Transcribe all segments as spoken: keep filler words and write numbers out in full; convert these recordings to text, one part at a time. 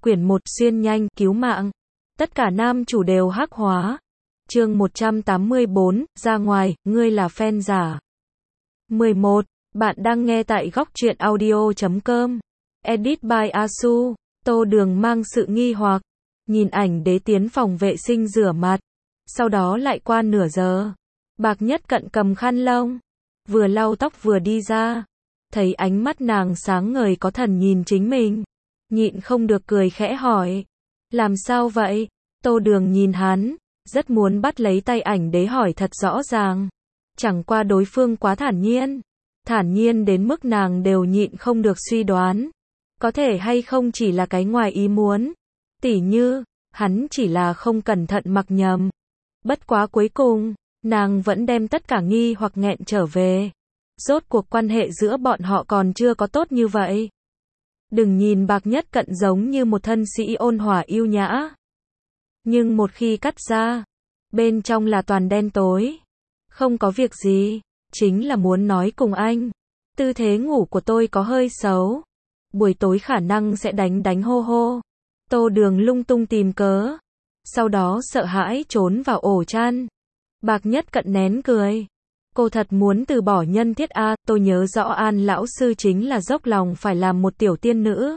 Quyển một xuyên nhanh, cứu mạng. Tất cả nam chủ đều hắc hóa. Chương một trăm tám mươi bốn, ra ngoài, ngươi là fan giả. mười một. Bạn đang nghe tại góc truyện audio chấm com. Edit by Asu. Tô Đường mang sự nghi hoặc. Nhìn ảnh đế tiến phòng vệ sinh rửa mặt. Sau đó lại qua nửa giờ. Bạc Nhất Cận cầm khăn lông. Vừa lau tóc vừa đi ra. Thấy ánh mắt nàng sáng ngời có thần nhìn chính mình. Nhịn không được cười khẽ hỏi. Làm sao vậy? Tô Đường nhìn hắn. Rất muốn bắt lấy tay ảnh đế hỏi thật rõ ràng. Chẳng qua đối phương quá thản nhiên. Thản nhiên đến mức nàng đều nhịn không được suy đoán. Có thể hay không chỉ là cái ngoài ý muốn. Tỉ như, hắn chỉ là không cẩn thận mặc nhầm. Bất quá cuối cùng, nàng vẫn đem tất cả nghi hoặc nghẹn trở về. Rốt cuộc quan hệ giữa bọn họ còn chưa có tốt như vậy. Đừng nhìn Bạc Nhất Cận giống như một thân sĩ ôn hòa yêu nhã. Nhưng một khi cắt ra, bên trong là toàn đen tối. Không có việc gì, chính là muốn nói cùng anh. Tư thế ngủ của tôi có hơi xấu. Buổi tối khả năng sẽ đánh đánh hô hô. Tô Đường lung tung tìm cớ. Sau đó sợ hãi trốn vào ổ chăn. Bạc Nhất Cận nén cười. Cô thật muốn từ bỏ nhân thiết a, tôi nhớ rõ An lão sư chính là dốc lòng phải làm một tiểu tiên nữ.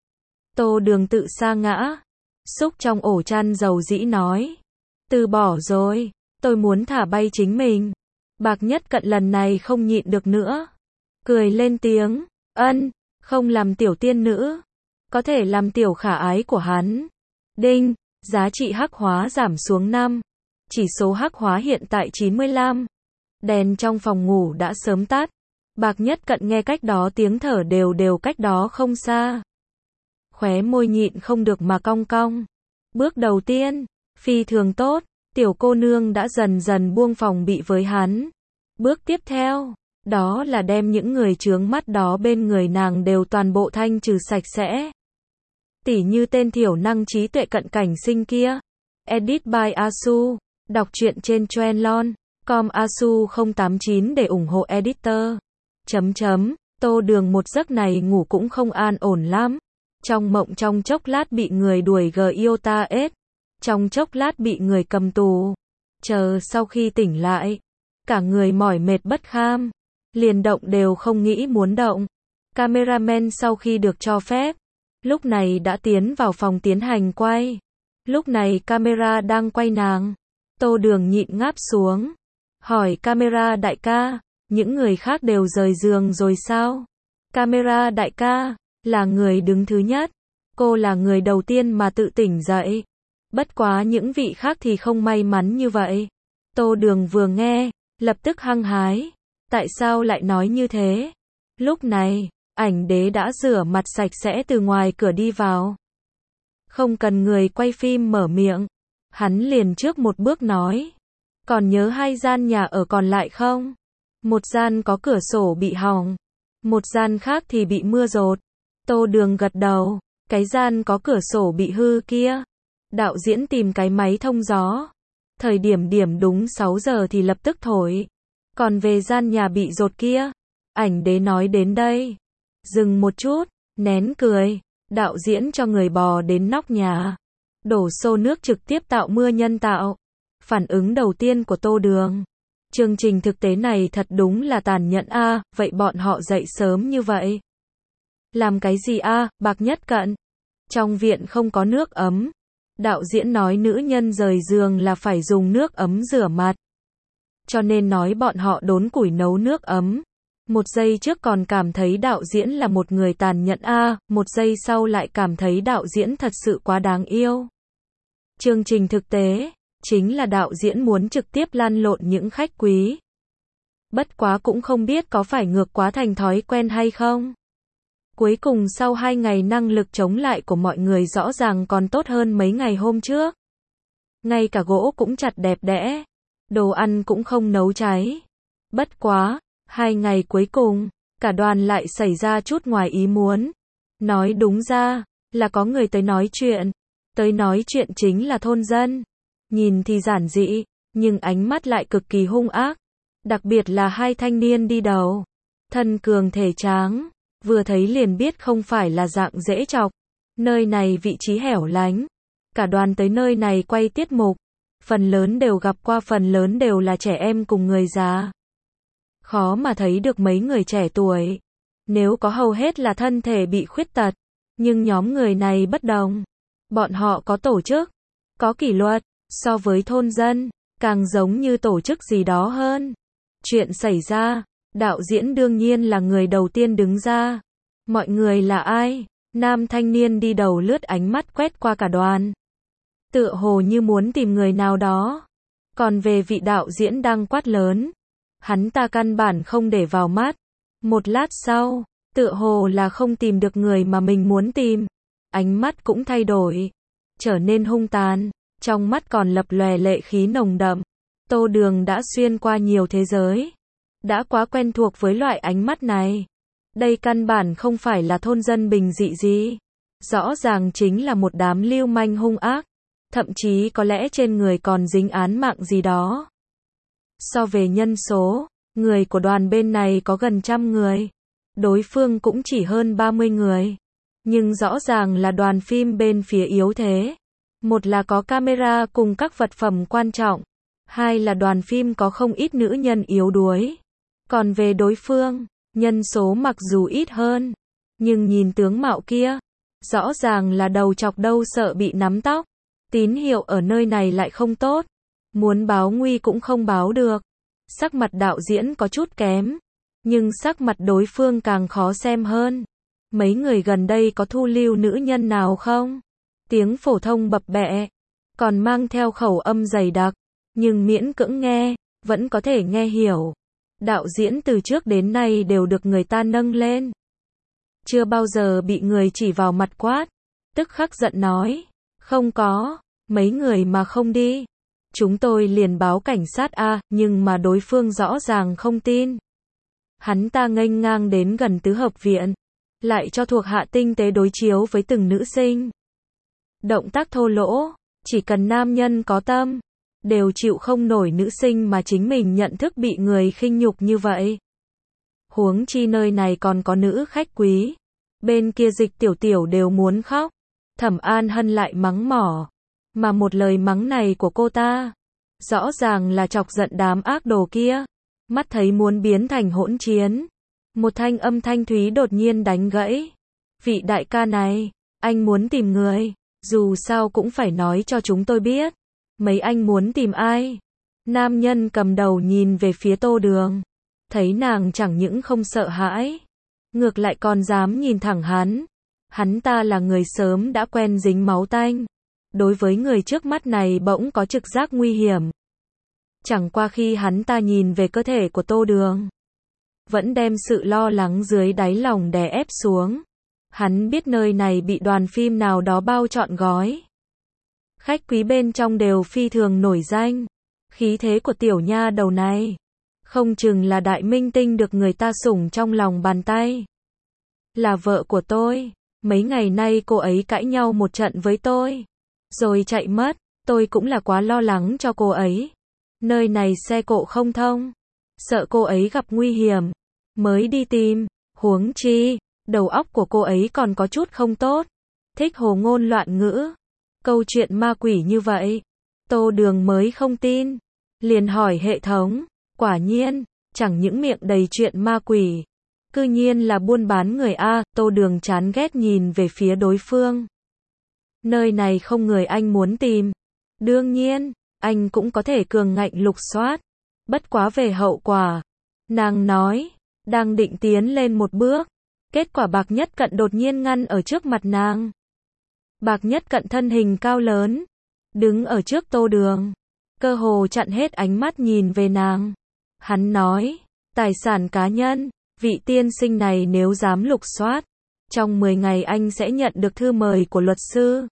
Tô Đường tự sa ngã. Xúc trong ổ chăn dầu dĩ nói. Từ bỏ rồi, tôi muốn thả bay chính mình. Bạc Nhất Cận lần này không nhịn được nữa. Cười lên tiếng, ân, không làm tiểu tiên nữ. Có thể làm tiểu khả ái của hắn. Đinh, giá trị hắc hóa giảm xuống năm. Chỉ số hắc hóa hiện tại chín mươi lăm. Đèn trong phòng ngủ đã sớm tắt. Bạc Nhất Cận nghe cách đó tiếng thở đều đều cách đó không xa. Khóe môi nhịn không được mà cong cong. Bước đầu tiên, phi thường tốt, tiểu cô nương đã dần dần buông phòng bị với hắn. Bước tiếp theo, đó là đem những người chướng mắt đó bên người nàng đều toàn bộ thanh trừ sạch sẽ. Tỉ như tên thiểu năng trí tuệ cận cảnh sinh kia. Edit by Asu. Đọc truyện trên Trendlon. Com Asu không tám chín để ủng hộ editor. Chấm chấm, Tô Đường một giấc này ngủ cũng không an ổn lắm. Trong mộng trong chốc lát bị người đuổi Giota S. Trong chốc lát bị người cầm tù. Chờ sau khi tỉnh lại. Cả người mỏi mệt bất kham. Liền động đều không nghĩ muốn động. Cameraman sau khi được cho phép. Lúc này đã tiến vào phòng tiến hành quay. Lúc này camera đang quay nàng. Tô Đường nhịn ngáp xuống. Hỏi camera đại ca, những người khác đều rời giường rồi sao? Camera đại ca, là người đứng thứ nhất. Cô là người đầu tiên mà tự tỉnh dậy. Bất quá những vị khác thì không may mắn như vậy. Tô Đường vừa nghe, lập tức hăng hái. Tại sao lại nói như thế? Lúc này, ảnh đế đã rửa mặt sạch sẽ từ ngoài cửa đi vào. Không cần người quay phim mở miệng. Hắn liền trước một bước nói. Còn nhớ hai gian nhà ở còn lại không? Một gian có cửa sổ bị hỏng. Một gian khác thì bị mưa dột. Tô Đường gật đầu. Cái gian có cửa sổ bị hư kia. Đạo diễn tìm cái máy thông gió. Thời điểm điểm đúng sáu giờ thì lập tức thổi. Còn về gian nhà bị dột kia. Ảnh đế nói đến đây. Dừng một chút. Nén cười. Đạo diễn cho người bò đến nóc nhà. Đổ xô nước trực tiếp tạo mưa nhân tạo. Phản ứng đầu tiên của Tô Đường. Chương trình thực tế này thật đúng là tàn nhẫn a, à, vậy bọn họ dậy sớm như vậy. Làm cái gì a, à, Bạc Nhất Cận? Trong viện không có nước ấm. Đạo diễn nói nữ nhân rời giường là phải dùng nước ấm rửa mặt. Cho nên nói bọn họ đốn củi nấu nước ấm. Một giây trước còn cảm thấy đạo diễn là một người tàn nhẫn a, à, một giây sau lại cảm thấy đạo diễn thật sự quá đáng yêu. Chương trình thực tế, chính là đạo diễn muốn trực tiếp lăn lộn những khách quý. Bất quá cũng không biết có phải ngược quá thành thói quen hay không. Cuối cùng sau hai ngày năng lực chống lại của mọi người rõ ràng còn tốt hơn mấy ngày hôm trước. Ngay cả gỗ cũng chặt đẹp đẽ. Đồ ăn cũng không nấu cháy. Bất quá, hai ngày cuối cùng, cả đoàn lại xảy ra chút ngoài ý muốn. Nói đúng ra, là có người tới nói chuyện. Tới nói chuyện chính là thôn dân. Nhìn thì giản dị, nhưng ánh mắt lại cực kỳ hung ác. Đặc biệt là hai thanh niên đi đầu. Thân cường thể tráng, vừa thấy liền biết không phải là dạng dễ chọc. Nơi này vị trí hẻo lánh. Cả đoàn tới nơi này quay tiết mục. Phần lớn đều gặp qua, phần lớn đều là trẻ em cùng người già. Khó mà thấy được mấy người trẻ tuổi. Nếu có hầu hết là thân thể bị khuyết tật. Nhưng nhóm người này bất đồng. Bọn họ có tổ chức, có kỷ luật, so với thôn dân, càng giống như tổ chức gì đó hơn. Chuyện xảy ra, đạo diễn đương nhiên là người đầu tiên đứng ra. Mọi người là ai? Nam thanh niên đi đầu lướt ánh mắt quét qua cả đoàn. Tựa hồ như muốn tìm người nào đó. Còn về vị đạo diễn đang quát lớn, hắn ta căn bản không để vào mắt. Một lát sau, tựa hồ là không tìm được người mà mình muốn tìm. Ánh mắt cũng thay đổi, trở nên hung tàn, trong mắt còn lập lòe lệ khí nồng đậm. Tô Đường đã xuyên qua nhiều thế giới, đã quá quen thuộc với loại ánh mắt này. Đây căn bản không phải là thôn dân bình dị gì. Rõ ràng chính là một đám lưu manh hung ác. Thậm chí có lẽ trên người còn dính án mạng gì đó. So về nhân số, người của đoàn bên này có gần trăm người. Đối phương cũng chỉ hơn ba mươi người. Nhưng rõ ràng là đoàn phim bên phía yếu thế. Một là có camera cùng các vật phẩm quan trọng. Hai là đoàn phim có không ít nữ nhân yếu đuối. Còn về đối phương, nhân số mặc dù ít hơn, nhưng nhìn tướng mạo kia, rõ ràng là đầu chọc đâu sợ bị nắm tóc. Tín hiệu ở nơi này lại không tốt. Muốn báo nguy cũng không báo được. Sắc mặt đạo diễn có chút kém. Nhưng sắc mặt đối phương càng khó xem hơn. Mấy người gần đây có thu lưu nữ nhân nào không? Tiếng phổ thông bập bẹ. Còn mang theo khẩu âm dày đặc. Nhưng miễn cưỡng nghe, vẫn có thể nghe hiểu. Đạo diễn từ trước đến nay đều được người ta nâng lên. Chưa bao giờ bị người chỉ vào mặt quát. Tức khắc giận nói. Không có. Mấy người mà không đi. Chúng tôi liền báo cảnh sát a, nhưng mà đối phương rõ ràng không tin. Hắn ta nghênh ngang đến gần tứ hợp viện. Lại cho thuộc hạ tinh tế đối chiếu với từng nữ sinh. Động tác thô lỗ. Chỉ cần nam nhân có tâm. Đều chịu không nổi nữ sinh mà chính mình nhận thức bị người khinh nhục như vậy. Huống chi nơi này còn có nữ khách quý. Bên kia Dịch Tiểu Tiểu đều muốn khóc. Thẩm An Hân lại mắng mỏ. Mà một lời mắng này của cô ta, rõ ràng là chọc giận đám ác đồ kia. Mắt thấy muốn biến thành hỗn chiến. Một thanh âm thanh thúy đột nhiên đánh gãy. Vị đại ca này, anh muốn tìm người, dù sao cũng phải nói cho chúng tôi biết. Mấy anh muốn tìm ai? Nam nhân cầm đầu nhìn về phía Tô Đường. Thấy nàng chẳng những không sợ hãi, ngược lại còn dám nhìn thẳng hắn. Hắn ta là người sớm đã quen dính máu tanh. Đối với người trước mắt này bỗng có trực giác nguy hiểm. Chẳng qua khi hắn ta nhìn về cơ thể của Tô Đường, vẫn đem sự lo lắng dưới đáy lòng đè ép xuống. Hắn biết nơi này bị đoàn phim nào đó bao trọn gói. Khách quý bên trong đều phi thường nổi danh. Khí thế của tiểu nha đầu này, không chừng là đại minh tinh được người ta sủng trong lòng bàn tay. Là vợ của tôi. Mấy ngày nay cô ấy cãi nhau một trận với tôi, rồi chạy mất. Tôi cũng là quá lo lắng cho cô ấy. Nơi này xe cộ không thông, sợ cô ấy gặp nguy hiểm, mới đi tìm. Huống chi, đầu óc của cô ấy còn có chút không tốt, thích hồ ngôn loạn ngữ. Câu chuyện ma quỷ như vậy, Tô Đường mới không tin. Liền hỏi hệ thống, quả nhiên, chẳng những miệng đầy chuyện ma quỷ, cư nhiên là buôn bán người a. Tô Đường chán ghét nhìn về phía đối phương. Nơi này không người anh muốn tìm. Đương nhiên, anh cũng có thể cường ngạnh lục soát. Bất quá về hậu quả, nàng nói, đang định tiến lên một bước. Kết quả Bạc Nhất Cận đột nhiên ngăn ở trước mặt nàng. Bạc Nhất Cận thân hình cao lớn, đứng ở trước Tô Đường, cơ hồ chặn hết ánh mắt nhìn về nàng. Hắn nói, tài sản cá nhân, vị tiên sinh này nếu dám lục soát, trong mười ngày anh sẽ nhận được thư mời của luật sư.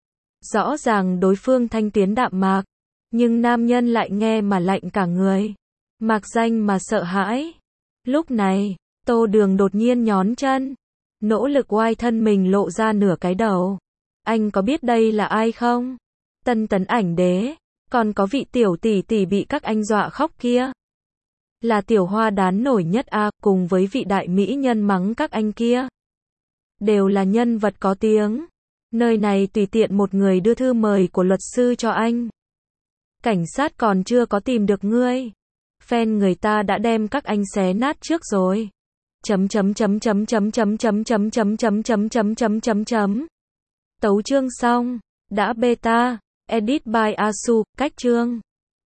Rõ ràng đối phương thanh tiến đạm mạc, nhưng nam nhân lại nghe mà lạnh cả người. Mạc danh mà sợ hãi. Lúc này, Tô Đường đột nhiên nhón chân, nỗ lực oai thân mình lộ ra nửa cái đầu. Anh có biết đây là ai không? Tân Tấn Ảnh Đế, còn có vị tiểu tỷ tỷ bị các anh dọa khóc kia. Là tiểu hoa đán nổi nhất a, cùng với vị đại mỹ nhân mắng các anh kia. Đều là nhân vật có tiếng. Nơi này tùy tiện một người đưa thư mời của luật sư cho anh. Cảnh sát còn chưa có tìm được ngươi. Fan người ta đã đem các anh xé nát trước rồi. Chấm chấm chấm chấm chấm chấm chấm chấm chấm chấm chấm chấm chấm chấm chấm. Tấu chương xong. Đã beta. Edit by Asu. Cách chương.